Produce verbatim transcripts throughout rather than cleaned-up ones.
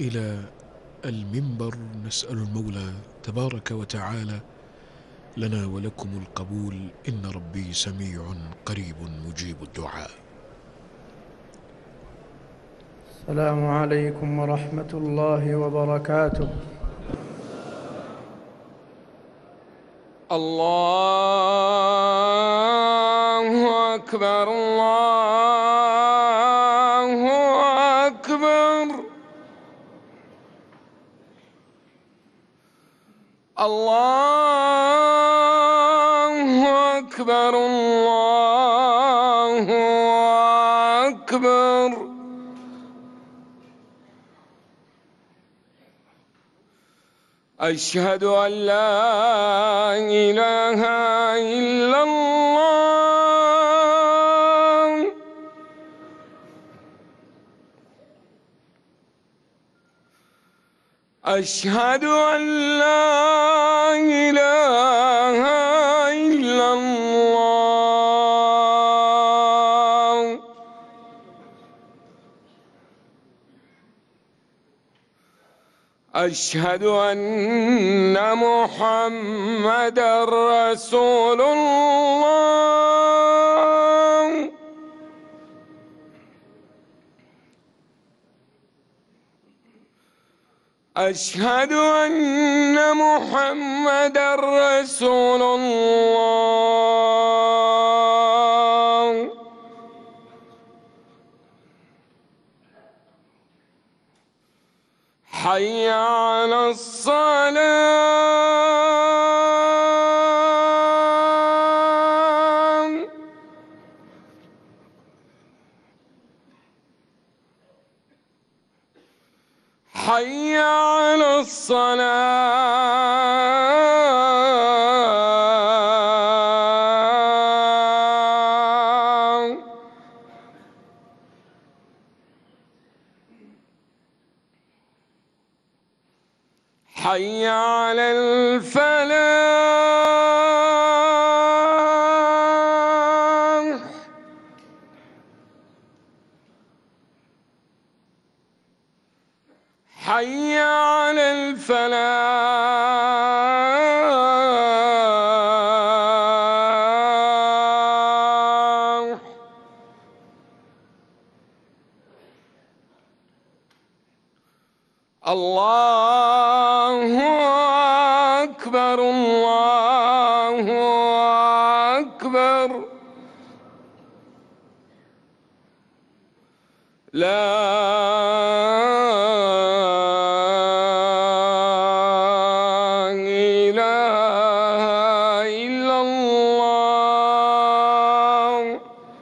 إلى المنبر، نسأل المولى تبارك وتعالى لنا ولكم القبول، إن ربي سميع قريب مجيب الدعاء. السلام عليكم ورحمة الله وبركاته. الله أكبر، الله أكبر، الله أكبر، الله أكبر. أشهد أن لا إله إلا الله. أشهد أن لا إله إلا الله. أشهد أن محمدًا رسول الله. أشهد أن محمدًا رسول الله. حي على الصلاة. حي على الصلاة. حي على الفلاح. حي على الفلاح. الله أكبر، الله أكبر. لا إله إلا الله.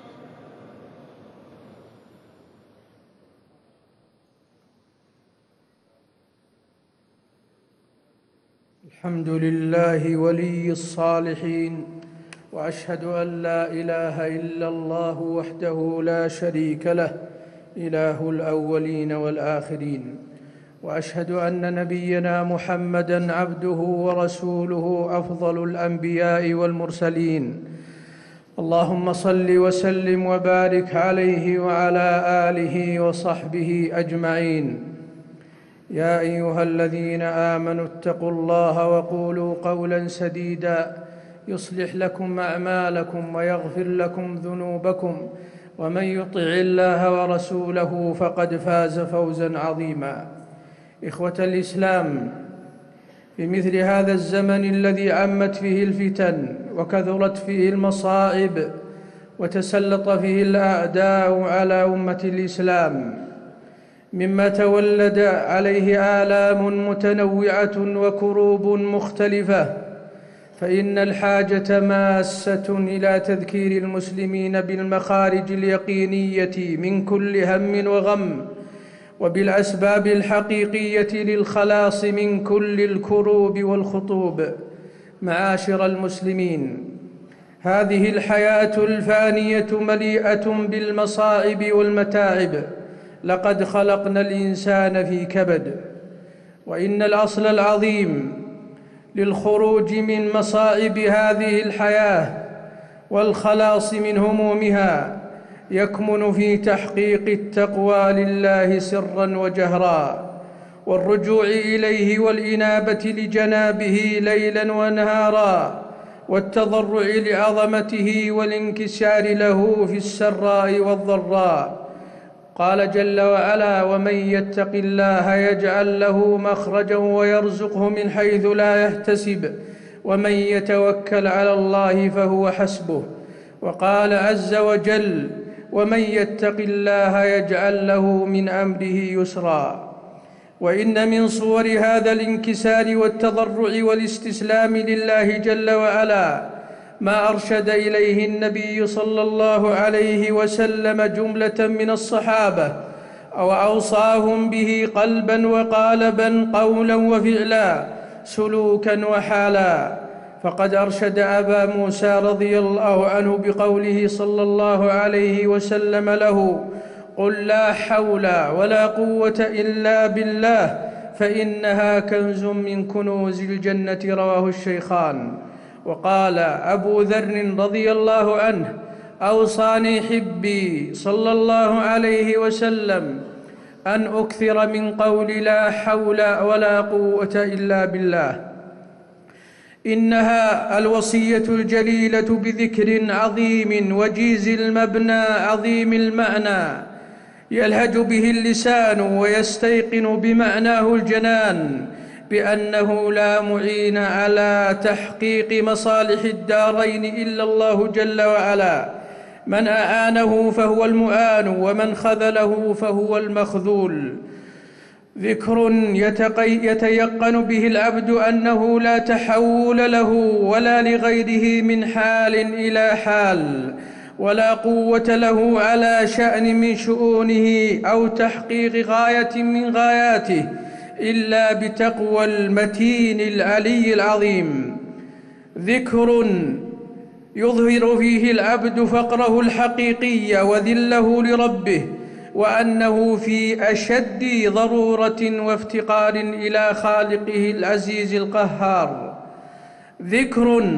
الحمد لله ولي الصالحين، وأشهد أن لا إله إلا الله وحده لا شريك له، إله الأولين والآخرين. وأشهد أن نبينا محمدًا عبده ورسوله، أفضل الأنبياء والمرسلين. اللهم صل وسلم وبارك عليه وعلى آله وصحبه أجمعين. يا أيها الذين آمنوا اتقوا الله وقولوا قولاً سديداً يصلح لكم أعمالكم ويغفر لكم ذنوبكم، ومن يطع الله ورسوله فقد فاز فوزاً عظيماً. إخوة الإسلام، في مثل هذا الزمن الذي عمت فيه الفتن وكثرت فيه المصائب وتسلط فيه الأعداء على أمة الإسلام، مما تولد عليه آلام متنوعة وكروب مختلفة، فإن الحاجة ماسة إلى تذكير المسلمين بالمخارج اليقينية من كل هم وغم، وبالأسباب الحقيقية للخلاص من كل الكروب والخطوب. معاشر المسلمين، هذه الحياة الفانية مليئة بالمصائب والمتاعب. لقد خلقنا الإنسان في كبد، وإن الأصل العظيم للخروج من مصائب هذه الحياة والخلاص من همومها يكمن في تحقيق التقوى لله سرا وجهرا، والرجوع إليه والإنابة لجنابه ليلا ونهارا، والتضرع لعظمته والانكسار له في السراء والضراء. قال جل وعلا: ومن يتق الله يجعل له مخرجا ويرزقه من حيث لا يحتسب ومن يتوكل على الله فهو حسبه. وقال عز وجل: ومن يتق الله يجعل له من أمره يسرا. وإن من صور هذا الانكسار والتضرع والاستسلام لله جل وعلا ما أرشد إليه النبي صلى الله عليه وسلم جملة من الصحابة، أو أوصاهم به قلبا وقالبا، قولا وفعلا، سلوكا وحالا. فقد أرشد أبا موسى رضي الله عنه بقوله صلى الله عليه وسلم له: قل لا حول ولا قوة إلا بالله فإنها كنز من كنوز الجنة، رواه الشيخان. وقال أبو ذر رضي الله عنه: أوصاني حبي صلى الله عليه وسلم أن أكثر من قول لا حول ولا قوة إلا بالله. إنها الوصية الجليلة بذكر عظيم وجيز المبنى عظيم المعنى، يلهج به اللسان ويستيقن بمعناه الجنان بأنه لا معين على تحقيق مصالح الدارين إلا الله جل وعلا. من أعانه فهو المؤان، ومن خذله فهو المخذول. ذكر يتيقن به العبد أنه لا تحول له ولا لغيره من حال إلى حال، ولا قوة له على شأن من شؤونه أو تحقيق غاية من غاياته إلا بتقوى المتين العلي العظيم. ذكر يظهر فيه العبد فقره الحقيقي وذله لربه، وأنه في أشد ضرورة وافتقار إلى خالقه العزيز القهار. ذكر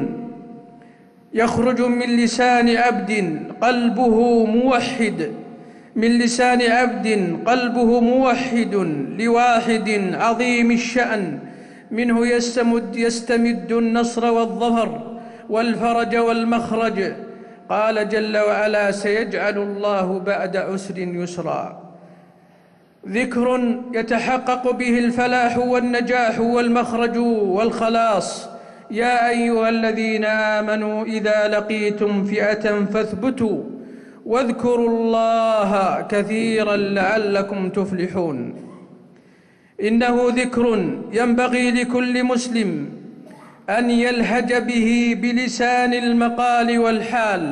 يخرج من لسان عبد قلبه موحد من لسان عبد قلبه موحد لواحد عظيم الشأن، منه يستمد, يستمد النصر والظفر والفرج والمخرج. قال جل وعلا: سيجعل الله بعد عسر يسرا. ذكر يتحقق به الفلاح والنجاح والمخرج والخلاص. يا أيها الذين آمنوا إذا لقيتم فئة فاثبتوا واذكروا الله كثيرا لعلكم تفلحون. إنه ذكر ينبغي لكل مسلم أن يلهج به بلسان المقال والحال،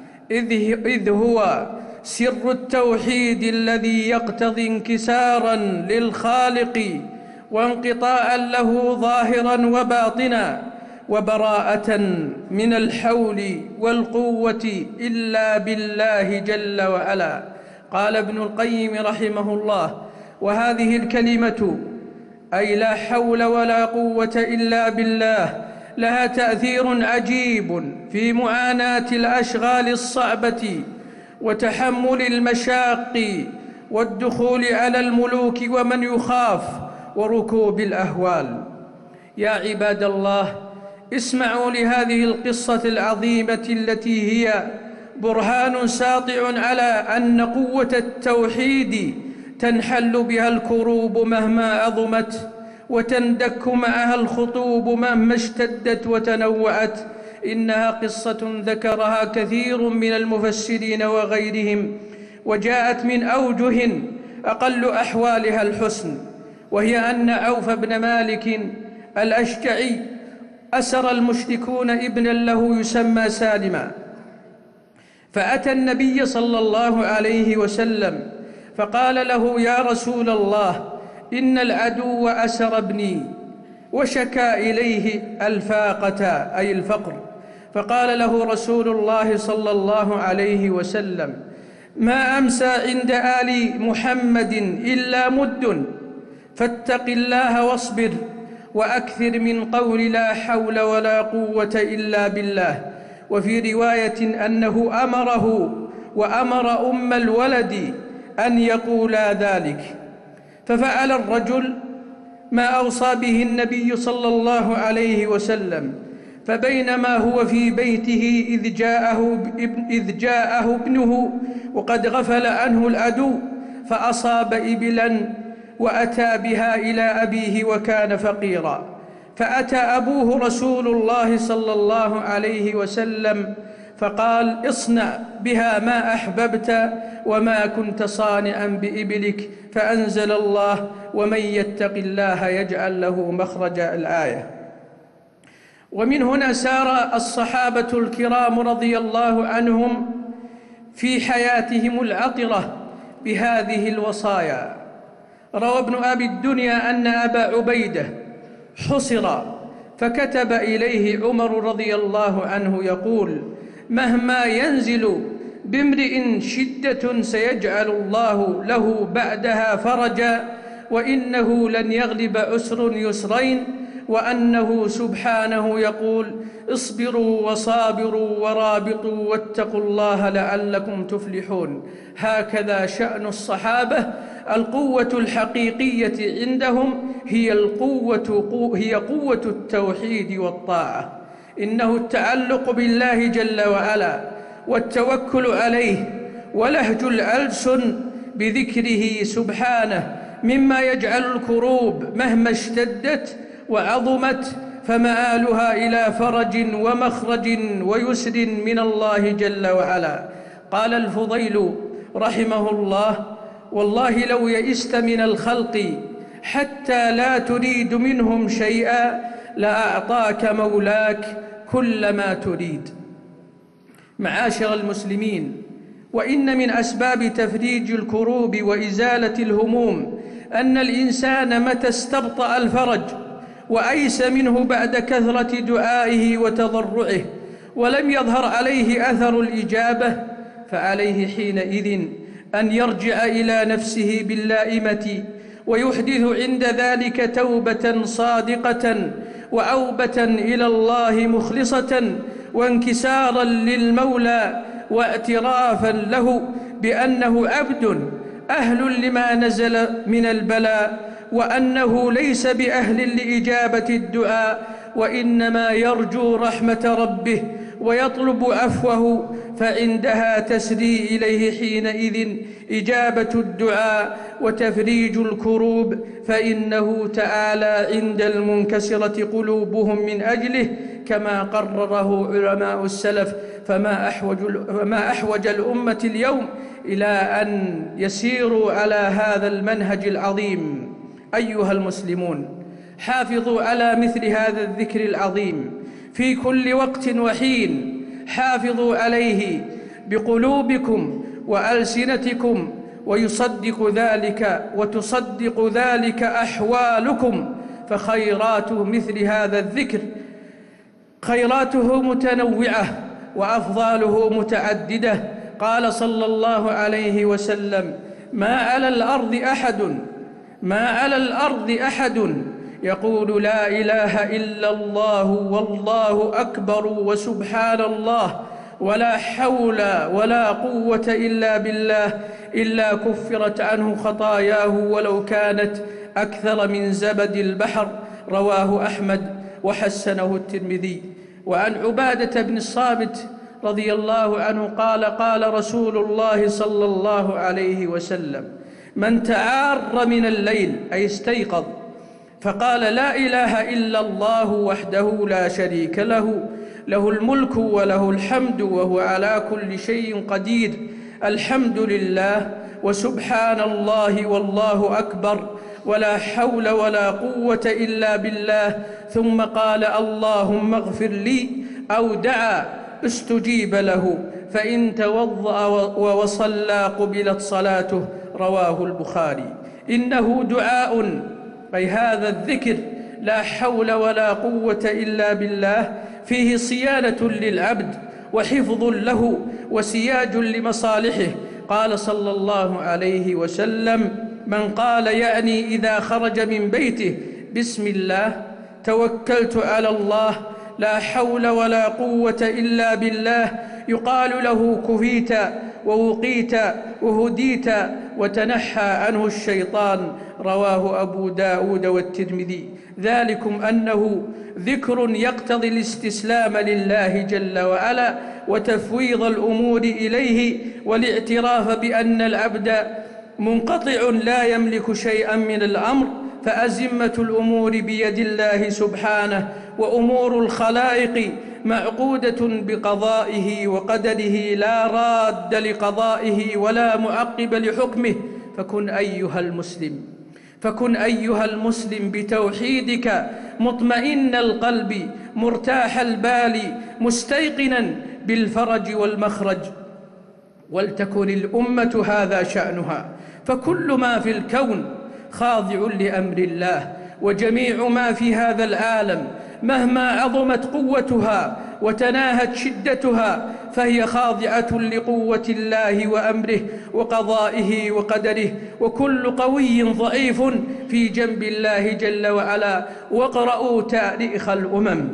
إذ هو سر التوحيد الذي يقتضي انكسارا للخالق وانقطاعا له ظاهرا وباطنا، وبراءة من الحول والقوة إلا بالله جل وعلا. قال ابن القيم رحمه الله: وهذه الكلمة أي لا حول ولا قوة إلا بالله لها تأثير عجيب في معاناة الأشغال الصعبة وتحمل المشاق والدخول على الملوك ومن يخاف وركوب الأهوال. يا عباد الله، اسمعوا لهذه القصة العظيمة التي هي برهان ساطع على أن قوة التوحيد تنحل بها الكروب مهما عظمت، وتندك معها الخطوب مهما اشتدت وتنوعت. إنها قصة ذكرها كثير من المفسرين وغيرهم، وجاءت من أوجه أقل أحوالها الحسن، وهي أن عوف بن مالك الأشجعي أسر المشركون ابنا له يسمى سالما، فأتى النبي صلى الله عليه وسلم فقال له: يا رسول الله، إن العدو أسر ابني، وشكى إليه الفاقة أي الفقر. فقال له رسول الله صلى الله عليه وسلم: ما أمسى عند آل محمد إلا مد، فاتق الله واصبر، وأكثر من قول لا حول ولا قوة إلا بالله. وفي رواية أنه أمره وأمر أم الولد أن يقولا ذلك، ففعل الرجل ما أوصى به النبي صلى الله عليه وسلم. فبينما هو في بيته إذ جاءه, إذ جاءه ابنه وقد غفل عنه العدو فأصاب إبلا وأتى بها إلى أبيه وكان فقيرا، فأتى أبوه رسول الله صلى الله عليه وسلم فقال: اصنع بها ما أحببت وما كنت صانعا بإبلك، فأنزل الله: ومن يتق الله يجعل له مخرجا، الآية. ومن هنا سار الصحابة الكرام رضي الله عنهم في حياتهم العطرة بهذه الوصايا. روى ابن أبي الدنيا أن أبا عبيدة حصر فكتب إليه عمر رضي الله عنه يقول: مهما ينزل بامرئ شدة سيجعل الله له بعدها فرجا، وإنه لن يغلب عسر يسرين، وأنه سبحانه يقول: اصبروا وصابروا ورابطوا واتقوا الله لعلكم تفلحون. هكذا شأن الصحابة، القوة الحقيقية عندهم هي القوة هي قوة التوحيد والطاعة. إنه التعلق بالله جل وعلا والتوكل عليه ولهج الألسن بذكره سبحانه مما يجعل الكروب مهما اشتدت وعظمت فمآلها إلى فرج ومخرج ويسر من الله جل وعلا. قال الفضيل رحمه الله: والله لو يئست من الخلق حتى لا تريد منهم شيئا لأعطاك مولاك كل ما تريد. معاشر المسلمين، وإن من أسباب تفريج الكروب وإزالة الهموم أن الإنسان متى استبطأ الفرج وأيس منه بعد كثرة دعائه وتضرعه ولم يظهر عليه أثر الإجابة، فعليه حينئذ أن يرجع إلى نفسه باللائمة ويحدث عند ذلك توبة صادقة وأوبة إلى الله مخلصة وانكسارا للمولى واعترافا له بأنه عبد أهل لما نزل من البلاء، وأنه ليس بأهل لإجابة الدعاء، وإنما يرجو رحمة ربه ويطلب عفوه، فعندها تسري إليه حينئذ إجابة الدعاء وتفريج الكروب، فإنه تعالى عند المنكسرة قلوبهم من أجله كما قرره علماء السلف. فما أحوج, فما أحوج الأمة اليوم إلى أن يسيروا على هذا المنهج العظيم. أيها المسلمون، حافظوا على مثل هذا الذكر العظيم في كل وقت وحين، حافظوا عليه بقلوبكم وألسنتكم، ويصدق ذلك وتصدق ذلك أحوالكم، فخيرات مثل هذا الذكر خيراته متنوعة وأفضاله متعددة. قال صلى الله عليه وسلم: ما على الأرض أحد ما على الأرض أحد يقول لا إله إلا الله والله أكبر وسبحان الله ولا حول ولا قوة إلا بالله إلا كفرت عنه خطاياه ولو كانت أكثر من زبد البحر. رواه أحمد وحسنه الترمذي. وعن عبادة بن الصامت رضي الله عنه قال: قال رسول الله صلى الله عليه وسلم: من تعار من الليل أي استيقظ فقال لا إله إلا الله وحده لا شريك له له الملك وله الحمد وهو على كل شيء قدير، الحمد لله وسبحان الله والله أكبر ولا حول ولا قوة إلا بالله، ثم قال اللهم اغفر لي أو دعا استجيب له، فإن توضأ وصلى قبلت صلاته. رواه البخاري. إنه دعاء، أي هذا الذكر لا حول ولا قوة إلا بالله، فيه صيانة للعبد وحفظ له وسياج لمصالحه. قال صلى الله عليه وسلم: من قال يعني إذا خرج من بيته بسم الله توكلت على الله لا حول ولا قوة إلا بالله، يقال له كفيت ووقيت وهديت وتنحى عنه الشيطان. رواه أبو داود والترمذي. ذلكم أنه ذكر يقتضي الاستسلام لله جل وعلا وتفويض الأمور إليه والاعتراف بأن العبد منقطع لا يملك شيئا من الأمر، فأزمة الأمور بيد الله سبحانه، وأمور الخلائق معقودة بقضائه وقدره لا راد لقضائه ولا معقب لحكمه. فكن أيها المسلم فكن أيها المسلم بتوحيدك مطمئن القلب مرتاح البال مستيقنا بالفرج والمخرج، ولتكن الأمة هذا شأنها، فكل ما في الكون خاضع لأمر الله، وجميع ما في هذا العالم مهما عظمت قوتها وتناهت شدتها فهي خاضعة لقوة الله وأمره وقضائه وقدره، وكل قوي ضعيف في جنب الله جل وعلا. واقرأوا تاريخ الأمم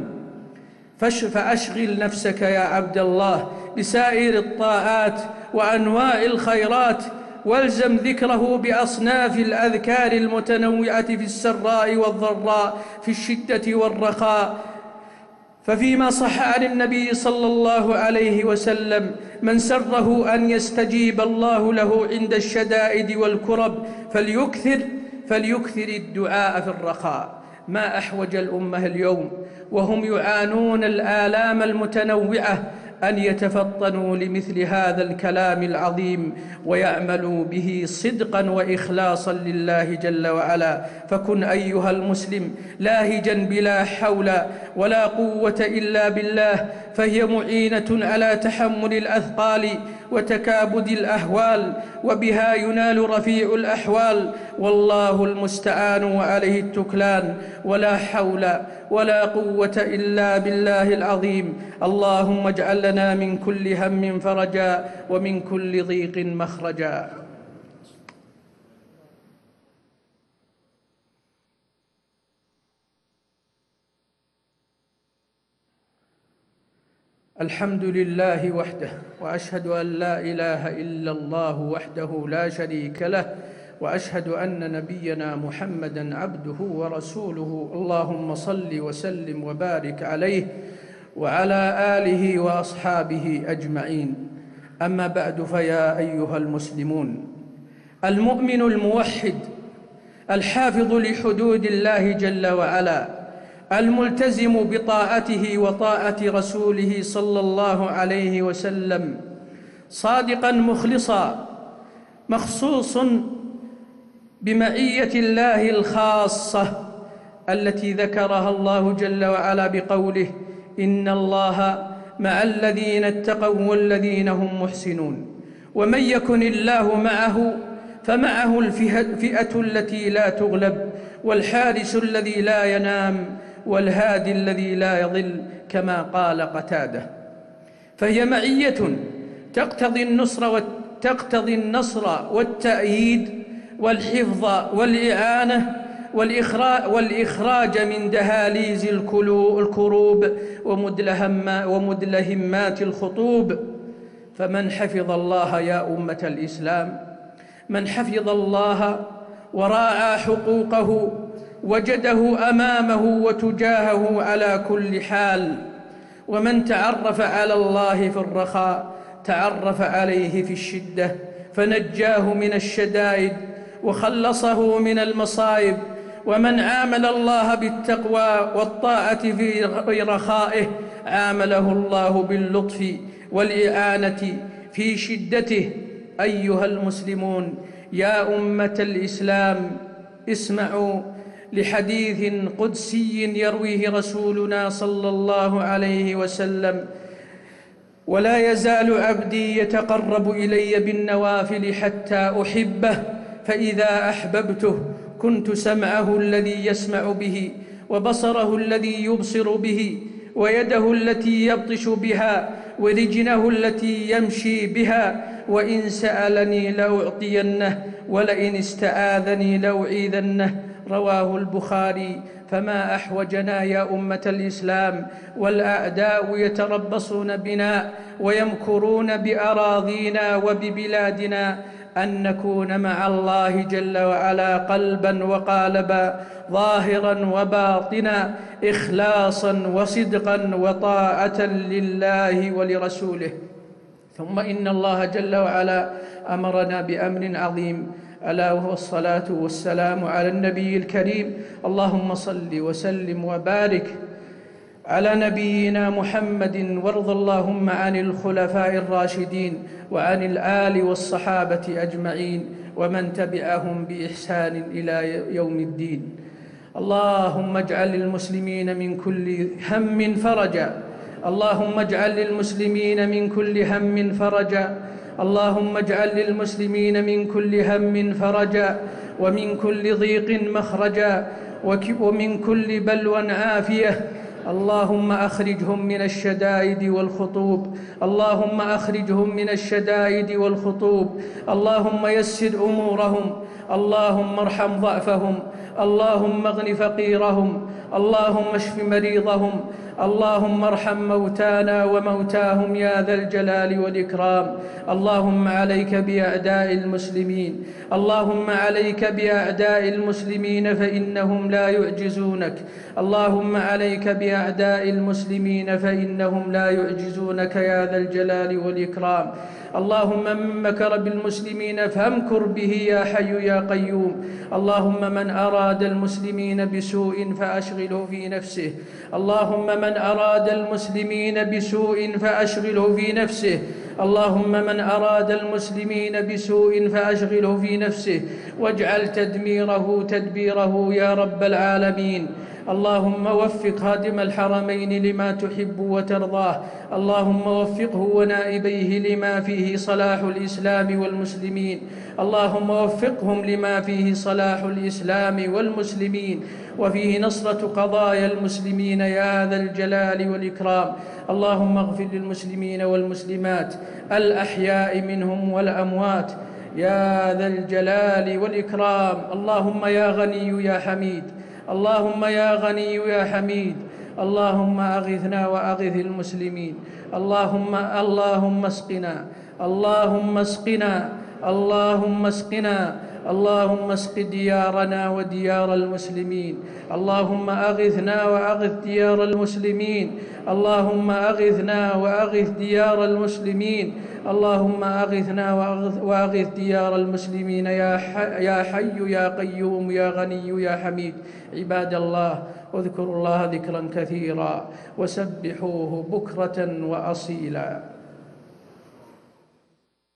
فأشغل نفسك يا عبد الله بسائر الطاعات وأنواع الخيرات، والزم ذكره بأصناف الأذكار المتنوعة في السراء والضراء، في الشدة والرخاء. ففيما صح عن النبي صلى الله عليه وسلم: من سره أن يستجيب الله له عند الشدائد والكرب فليكثر فليكثر الدعاء في الرخاء. ما أحوج الأمة اليوم وهم يعانون الآلام المتنوعة أن يتفطنوا لمثل هذا الكلام العظيم ويعملوا به صدقا وإخلاصا لله جل وعلا. فكن أيها المسلم لاهجا بلا حول ولا قوة إلا بالله، فهي معينة على تحمل الأثقال وتكابد الأهوال، وبها ينال رفيع الأحوال، والله المستعان وعليه التكلان. ولا حول ولا قوة إلا بالله العظيم. اللهم اجعل لنا من كل هم فرجا ومن كل ضيق مخرجا. الحمد لله وحده، وأشهد أن لا إله إلا الله وحده لا شريك له، وأشهد أن نبينا محمدًا عبده ورسوله. اللهم صل وسلم وبارك عليه وعلى آله وأصحابه أجمعين. أما بعد، فيا أيها المسلمون، المؤمن الموحد الحافظ لحدود الله جل وعلا الملتزم بطاعته وطاعة رسوله صلى الله عليه وسلم صادقاً مخلصاً مخصوص بمعية الله الخاصة التي ذكرها الله جل وعلا بقوله: إن الله مع الذين اتقوا والذين هم محسنون. ومن يكن الله معه فمعه الفئة التي لا تغلب، والحارس الذي لا ينام، والهادي الذي لا يضل، كما قال قتادة. فهي معية تقتضي النصر تقتضي النصر والتأييد والحفظ والإعانة والإخراج من دهاليز الكروب ومدلهمات الخطوب. فمن حفظ الله يا أمة الإسلام، من حفظ الله وراعى حقوقه وجده أمامه وتجاهه على كل حال. ومن تعرف على الله في الرخاء تعرف عليه في الشدة، فنجاه من الشدائد وخلصه من المصائب. ومن عامل الله بالتقوى والطاعة في رخائه عامله الله باللطف والإعانة في شدته. أيها المسلمون يا أمة الإسلام، اسمعوا لحديث قدسي يرويه رسولنا صلى الله عليه وسلم: ولا يزال عبدي يتقرب إلي بالنوافل حتى أحبه، فإذا أحببته كنت سمعه الذي يسمع به، وبصره الذي يبصر به، ويده التي يبطش بها، ورجله التي يمشي بها. وإن سألني لأعطينه، ولئن استعاذني لأعيذنه. رواه البخاري. فما أحوجنا يا أمة الإسلام والأعداء يتربصون بنا ويمكرون بأراضينا وببلادنا أن نكون مع الله جل وعلا قلبا وقالبا، ظاهرا وباطنا، إخلاصا وصدقا وطاعة لله ولرسوله. ثم إن الله جل وعلا أمرنا بأمر عظيم، ألا وهو الصلاة والسلام على النبي الكريم. اللهم صل وسلم وبارك على نبينا محمد، وارض اللهم عن الخلفاء الراشدين وعن الآل والصحابة أجمعين ومن تبعهم بإحسان إلى يوم الدين. اللهم اجعل للمسلمين من كل هم فرجا، اللهم اجعل للمسلمين من كل هم فرجا، اللهم اجعل للمسلمين من كل هم فرجا، ومن كل ضيق مخرجا، ومن كل بلوى عافية. اللهم أخرجهم من الشدائد والخطوب، اللهم أخرجهم من الشدائد والخطوب، اللهم يسر أمورهم، اللهم ارحم ضعفهم، اللهم اغن فقيرهم، اللهم اشف مريضهم، اللهم ارحم موتانا وموتاهم يا ذا الجلال والإكرام. اللهم عليك بأعداء المسلمين، اللهم عليك بأعداء المسلمين فإنهم لا يعجزونك، اللهم عليك بأعداء المسلمين فإنهم لا يعجزونك يا ذا الجلال والإكرام. اللهم من مكر بالمسلمين فامكر به يا حي يا قيوم. اللهم من أراد المسلمين بسوء فأشغله في نفسه، اللهم من أراد المسلمين بسوء فأشغله في نفسه، اللهم من أراد المسلمين بسوء فأشغله في نفسه، واجعل تدميره تدبيره يا رب العالمين. اللهم وفق خادم الحرمين لما تحب وترضاه، اللهم وفقه ونائبيه لما فيه صلاح الإسلام والمسلمين، اللهم وفقهم لما فيه صلاح الإسلام والمسلمين وفيه نصرة قضايا المسلمين يا ذا الجلال والإكرام. اللهم اغفر للمسلمين والمسلمات الأحياء منهم والأموات يا ذا الجلال والإكرام. اللهم يا غني يا حميد، اللهم يا غني يا حميد، اللهم أغثنا وأغث المسلمين. اللهم اللهم اسقنا، اللهم اسقنا، اللهم اسقنا، اللهم اسق ديارنا وديار المسلمين. اللهم أغثنا وأغث ديار المسلمين، اللهم أغثنا وأغث ديار المسلمين، اللهم أغثنا وأغث ديار المسلمين يا يا حي يا قيوم يا غني يا حميد. عباد الله، واذكروا الله ذكرا كثيرا وسبحوه بكرة وأصيلا.